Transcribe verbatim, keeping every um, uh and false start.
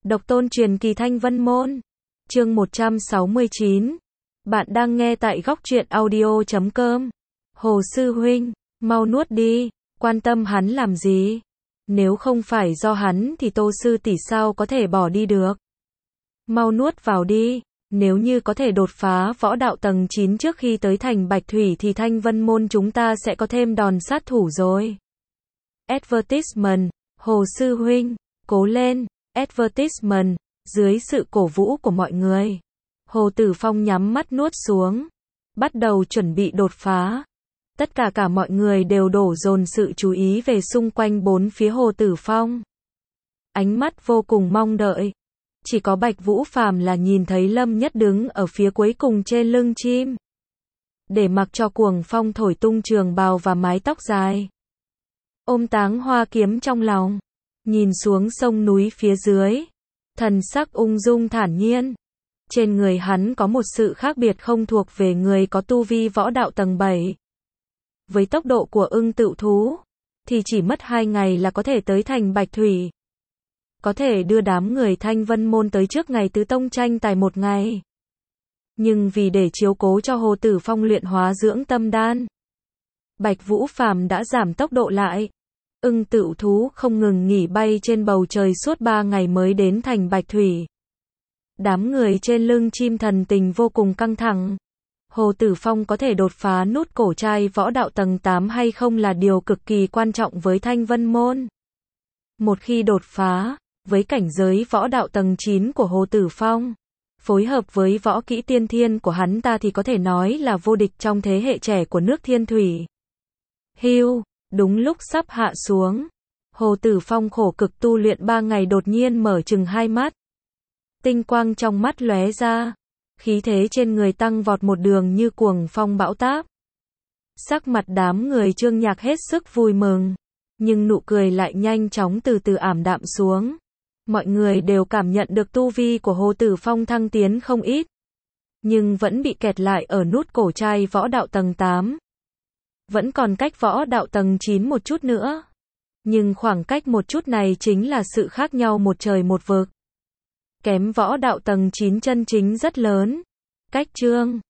Độc tôn truyền kỳ Thanh Vân Môn. Chương một trăm sáu mươi chín. Bạn đang nghe tại góc truyện audio chấm com. Hồ sư huynh, mau nuốt đi, quan tâm hắn làm gì? Nếu không phải do hắn thì Tô sư tỷ sao có thể bỏ đi được? Mau nuốt vào đi, nếu như có thể đột phá võ đạo tầng chín trước khi tới thành Bạch Thủy thì Thanh Vân Môn chúng ta sẽ có thêm đòn sát thủ rồi. Advertisement, Hồ sư huynh, cố lên. Advertisement, dưới sự cổ vũ của mọi người. Hồ Tử Phong nhắm mắt nuốt xuống, bắt đầu chuẩn bị đột phá. Tất cả cả mọi người đều đổ dồn sự chú ý về xung quanh bốn phía Hồ Tử Phong. Ánh mắt vô cùng mong đợi. Chỉ có Bạch Vũ Phàm là nhìn thấy Lâm Nhất đứng ở phía cuối cùng trên lưng chim. Để mặc cho cuồng phong thổi tung trường bào và mái tóc dài. Ôm Táng Hoa kiếm trong lòng. Nhìn xuống sông núi phía dưới. Thần sắc ung dung thản nhiên. Trên người hắn có một sự khác biệt không thuộc về người có tu vi võ đạo tầng bảy. Với tốc độ của ưng tựu thú, thì chỉ mất hai ngày là có thể tới thành Bạch Thủy. Có thể đưa đám người Thanh Vân Môn tới trước ngày tứ tông tranh tài một ngày. Nhưng vì để chiếu cố cho Hồ Tử Phong luyện hóa dưỡng tâm đan, Bạch Vũ Phàm đã giảm tốc độ lại. Ưng tựu thú không ngừng nghỉ bay trên bầu trời suốt ba ngày mới đến thành Bạch Thủy. Đám người trên lưng chim thần tình vô cùng căng thẳng. Hồ Tử Phong có thể đột phá nút cổ trai võ đạo tầng tám hay không là điều cực kỳ quan trọng với Thanh Vân Môn. Một khi đột phá, với cảnh giới võ đạo tầng chín của Hồ Tử Phong, phối hợp với võ kỹ tiên thiên của hắn ta thì có thể nói là vô địch trong thế hệ trẻ của nước Thiên Thủy. Hưu, đúng lúc sắp hạ xuống, Hồ Tử Phong khổ cực tu luyện ba ngày đột nhiên mở chừng hai mắt. Tinh quang trong mắt lóe ra, khí thế trên người tăng vọt một đường như cuồng phong bão táp. Sắc mặt đám người Trương Nhạc hết sức vui mừng, nhưng nụ cười lại nhanh chóng từ từ ảm đạm xuống. Mọi người đều cảm nhận được tu vi của Hồ Tử Phong thăng tiến không ít, nhưng vẫn bị kẹt lại ở nút cổ trai võ đạo tầng tám. Vẫn còn cách võ đạo tầng chín một chút nữa. Nhưng khoảng cách một chút này chính là sự khác nhau một trời một vực. Kém võ đạo tầng chín chân chính rất lớn. Cách Trương